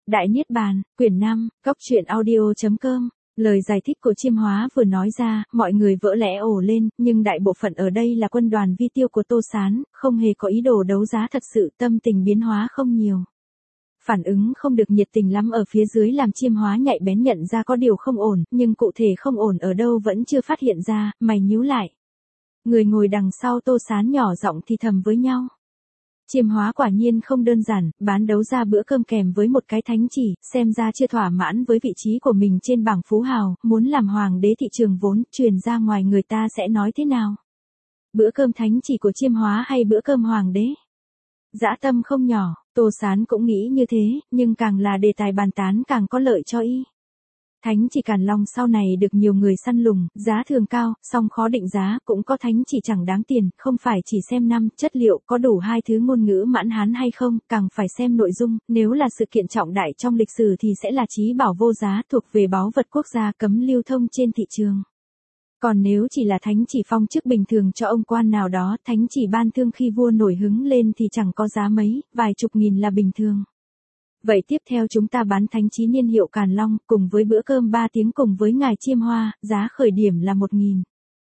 Đại Niết Bàn, quyển 5, Cóc truyện audio.com. Lời giải thích của Chiêm Hóa vừa nói ra, mọi người vỡ lẽ ồ lên, nhưng đại bộ phận ở đây là quân đoàn vi tiêu của Tô Sán, không hề có ý đồ đấu giá thật sự, tâm tình biến hóa không nhiều. Phản ứng không được nhiệt tình lắm ở phía dưới làm Chiêm Hóa nhạy bén nhận ra có điều không ổn, nhưng cụ thể không ổn ở đâu vẫn chưa phát hiện ra, mày nhíu lại. Người ngồi đằng sau Tô Sán nhỏ giọng thì thầm với nhau. Chiêm Hóa quả nhiên không đơn giản, bán đấu ra bữa cơm kèm với một cái thánh chỉ, xem ra chưa thỏa mãn với vị trí của mình trên bảng phú hào, muốn làm hoàng đế thị trường vốn, truyền ra ngoài người ta sẽ nói thế nào? Bữa cơm thánh chỉ của Chiêm Hóa hay bữa cơm hoàng đế? Dã tâm không nhỏ, Tô Sán cũng nghĩ như thế, nhưng càng là đề tài bàn tán càng có lợi cho y. Thánh chỉ Càn Long sau này được nhiều người săn lùng, giá thường cao, song khó định giá, cũng có thánh chỉ chẳng đáng tiền, không phải chỉ xem năm, chất liệu có đủ hai thứ ngôn ngữ mãn hán hay không, càng phải xem nội dung, nếu là sự kiện trọng đại trong lịch sử thì sẽ là chí bảo vô giá, thuộc về báu vật quốc gia cấm lưu thông trên thị trường. Còn nếu chỉ là thánh chỉ phong chức bình thường cho ông quan nào đó, thánh chỉ ban thương khi vua nổi hứng lên thì chẳng có giá mấy, vài chục nghìn là bình thường. Vậy tiếp theo chúng ta bán thánh chí niên hiệu Càn Long, cùng với bữa cơm 3 tiếng cùng với ngài Chiêm Hoa, giá khởi điểm là 1.000.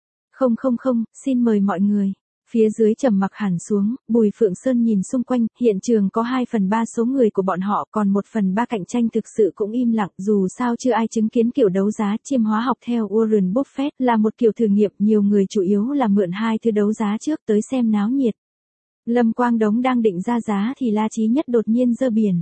Không, xin mời mọi người. Phía dưới trầm mặc hẳn xuống, Bùi Phượng Sơn nhìn xung quanh, hiện trường có 2/3 số người của bọn họ, còn 1/3 cạnh tranh thực sự cũng im lặng, dù sao chưa ai chứng kiến kiểu đấu giá Chiêm Hóa học theo Warren Buffett, là một kiểu thử nghiệm, nhiều người chủ yếu là mượn hai thứ đấu giá trước tới xem náo nhiệt. Lâm Quang Đống đang định ra giá thì La Chí Nhất đột nhiên giơ biển.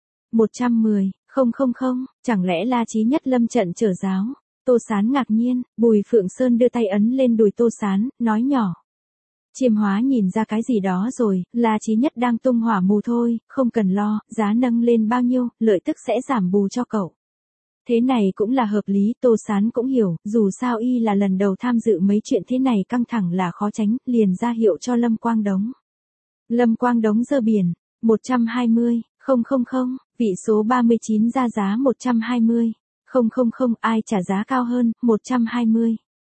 110, không, chẳng lẽ La Chí Nhất lâm trận trở giáo? Tô Sán ngạc nhiên, Bùi Phượng Sơn đưa tay ấn lên đùi Tô Sán, nói nhỏ. Chiêm Hóa nhìn ra cái gì đó rồi, La Chí Nhất đang tung hỏa mù thôi, không cần lo, giá nâng lên bao nhiêu, lợi tức sẽ giảm bù cho cậu. Thế này cũng là hợp lý, Tô Sán cũng hiểu, dù sao y là lần đầu tham dự mấy chuyện thế này căng thẳng là khó tránh, liền ra hiệu cho Lâm Quang Đống. Lâm Quang Đống giơ biển, 120, không, vị số 39 ra giá 120, không, ai trả giá cao hơn, 120.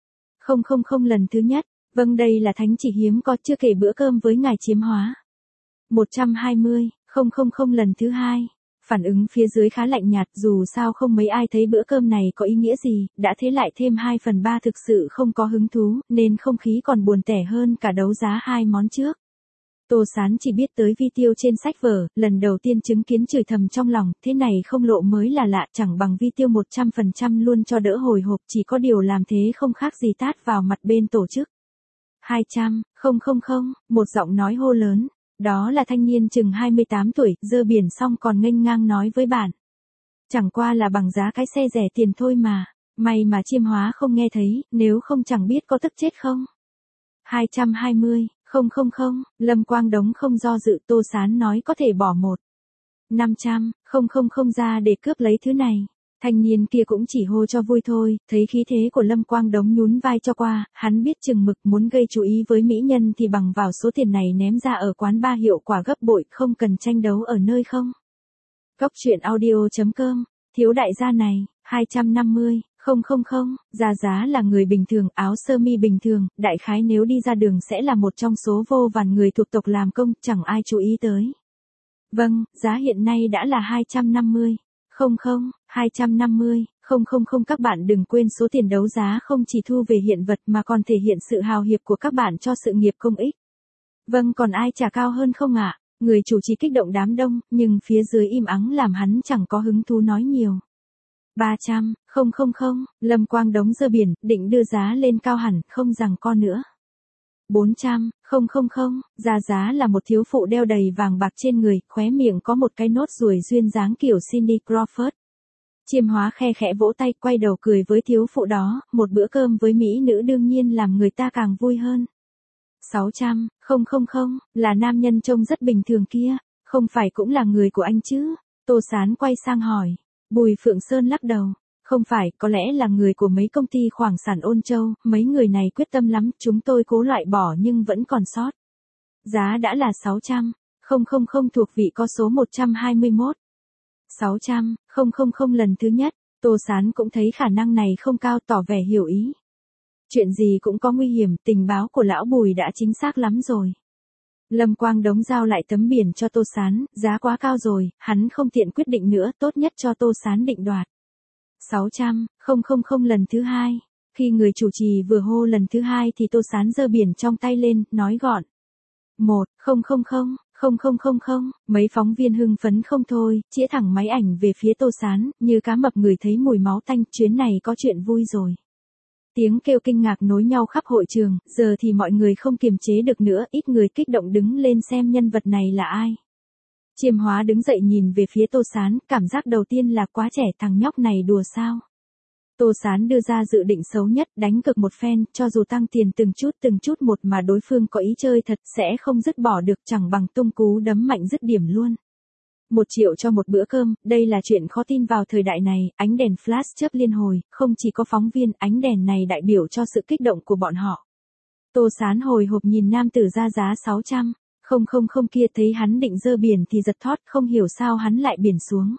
Không, lần thứ nhất, vâng đây là thánh chỉ hiếm có, chưa kể bữa cơm với ngài Chiêm Hóa. 120, không, lần thứ hai. Phản ứng phía dưới khá lạnh nhạt, dù sao không mấy ai thấy bữa cơm này có ý nghĩa gì, đã thế lại thêm 2/3 thực sự không có hứng thú, nên không khí còn buồn tẻ hơn cả đấu giá hai món trước. Tô Sán chỉ biết tới vi tiêu trên sách vở, lần đầu tiên chứng kiến chửi thầm trong lòng, thế này không lộ mới là lạ, chẳng bằng vi tiêu 100% luôn cho đỡ hồi hộp, chỉ có điều làm thế không khác gì tát vào mặt bên tổ chức. 200, không, một giọng nói hô lớn, đó là thanh niên chừng 28 tuổi, giơ biển xong còn nghênh ngang nói với bạn. Chẳng qua là bằng giá cái xe rẻ tiền thôi mà, may mà Chiêm Hóa không nghe thấy, nếu không chẳng biết có tức chết không. 220. Không, Lâm Quang Đống không do dự, Tô Sán nói có thể bỏ 500, không ra để cướp lấy thứ này. Thanh niên kia cũng chỉ hô cho vui thôi, thấy khí thế của Lâm Quang Đống nhún vai cho qua, hắn biết chừng mực, muốn gây chú ý với mỹ nhân thì bằng vào số tiền này ném ra ở quán bar hiệu quả gấp bội, không cần tranh đấu ở nơi không. Cóc truyện audio.com, thiếu đại gia này, 250. Không, giá là người bình thường, áo sơ mi bình thường, đại khái nếu đi ra đường sẽ là một trong số vô vàn người thuộc tộc làm công, chẳng ai chú ý tới. Vâng, giá hiện nay đã là 250. Không, 250, không các bạn đừng quên số tiền đấu giá không chỉ thu về hiện vật mà còn thể hiện sự hào hiệp của các bạn cho sự nghiệp công ích. Vâng còn ai trả cao hơn không ạ? Người chủ trì kích động đám đông, nhưng phía dưới im ắng làm hắn chẳng có hứng thú nói nhiều. 300, không, Lâm Quang Đống giơ biển, định đưa giá lên cao hẳn, không rằng co nữa. 400, không, giá là một thiếu phụ đeo đầy vàng bạc trên người, khóe miệng có một cái nốt ruồi duyên dáng kiểu Cindy Crawford. Chiêm Hóa khe khẽ vỗ tay, quay đầu cười với thiếu phụ đó, một bữa cơm với mỹ nữ đương nhiên làm người ta càng vui hơn. 600, không, là nam nhân trông rất bình thường kia, không phải cũng là người của anh chứ? Tô Sán quay sang hỏi. Bùi Phượng Sơn lắc đầu, không phải, có lẽ là người của mấy công ty khoáng sản Ôn Châu, mấy người này quyết tâm lắm, chúng tôi cố loại bỏ nhưng vẫn còn sót. Giá đã là 600, không thuộc vị có số 121. 600, không lần thứ nhất, Tô Sán cũng thấy khả năng này không cao, tỏ vẻ hiểu ý. Chuyện gì cũng có nguy hiểm, tình báo của lão Bùi đã chính xác lắm rồi. Lâm Quang Đống giao lại tấm biển cho Tô Sán, giá quá cao rồi, hắn không tiện quyết định nữa, tốt nhất cho Tô Sán định đoạt. 600, lần thứ hai. Khi người chủ trì vừa hô lần thứ hai thì Tô Sán giơ biển trong tay lên, nói gọn. 1000, mấy phóng viên hưng phấn không thôi, chĩa thẳng máy ảnh về phía Tô Sán, như cá mập người thấy mùi máu tanh, chuyến này có chuyện vui rồi. Tiếng kêu kinh ngạc nối nhau khắp hội trường, giờ thì mọi người không kiềm chế được nữa, ít người kích động đứng lên xem nhân vật này là ai. Chiêm Hóa đứng dậy nhìn về phía Tô Sán, cảm giác đầu tiên là quá trẻ, thằng nhóc này đùa sao. Tô Sán đưa ra dự định xấu nhất, đánh cược một phen, cho dù tăng tiền từng chút một mà đối phương có ý chơi thật sẽ không dứt bỏ được, chẳng bằng tung cú đấm mạnh dứt điểm luôn. 1 triệu cho một bữa cơm, đây là chuyện khó tin vào thời đại này, ánh đèn flash chớp liên hồi, không chỉ có phóng viên, ánh đèn này đại biểu cho sự kích động của bọn họ. Tô Sán hồi hộp nhìn nam tử ra giá 600, kia thấy hắn định giơ biển thì giật thót, không hiểu sao hắn lại biển xuống.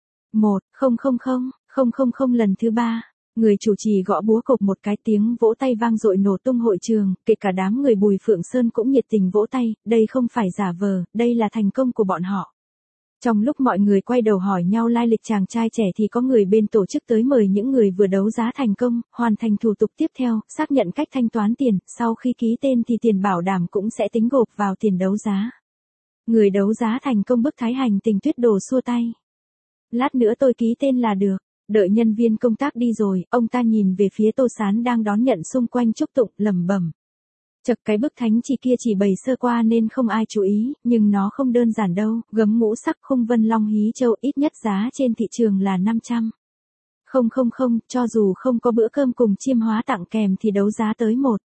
1000, lần thứ ba. Người chủ trì gõ búa cộc một cái, tiếng vỗ tay vang dội nổ tung hội trường, kể cả đám người Bùi Phượng Sơn cũng nhiệt tình vỗ tay, đây không phải giả vờ, đây là thành công của bọn họ. Trong lúc mọi người quay đầu hỏi nhau lai lịch chàng trai trẻ thì có người bên tổ chức tới mời những người vừa đấu giá thành công, hoàn thành thủ tục tiếp theo, xác nhận cách thanh toán tiền, sau khi ký tên thì tiền bảo đảm cũng sẽ tính gộp vào tiền đấu giá. Người đấu giá thành công bức Thái Hành Tình Tuyết Đồ xua tay. Lát nữa tôi ký tên là được. Đợi nhân viên công tác đi rồi, ông ta nhìn về phía Tô Sán đang đón nhận xung quanh chúc tụng, lẩm bẩm. Chật, cái bức thánh chỉ kia chỉ bày sơ qua nên không ai chú ý, nhưng nó không đơn giản đâu, gấm ngũ sắc khung vân long hí châu, ít nhất giá trên thị trường là 500. Cho dù không có bữa cơm cùng Chiêm Hóa tặng kèm thì đấu giá tới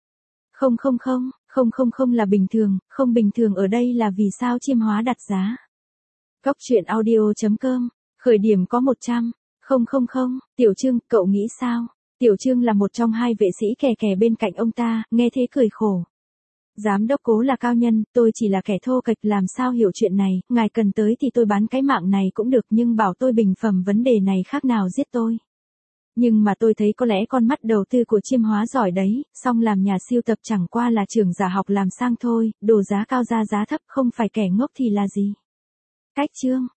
1,000 là bình thường, không bình thường ở đây là vì sao Chiêm Hóa đặt giá. Góc truyện audio.com, khởi điểm có 100. Tiểu Trương, cậu nghĩ sao? Tiểu Trương là một trong hai vệ sĩ kè bên cạnh ông ta, nghe thế cười khổ. Giám đốc Cố là cao nhân, tôi chỉ là kẻ thô kệch, làm sao hiểu chuyện này, ngài cần tới thì tôi bán cái mạng này cũng được, nhưng bảo tôi bình phẩm vấn đề này khác nào giết tôi. Nhưng mà tôi thấy có lẽ con mắt đầu tư của Chiêm Hóa giỏi đấy, song làm nhà siêu tập chẳng qua là trưởng giả học làm sang thôi, đồ giá cao ra giá thấp, không phải kẻ ngốc thì là gì. Cách chương.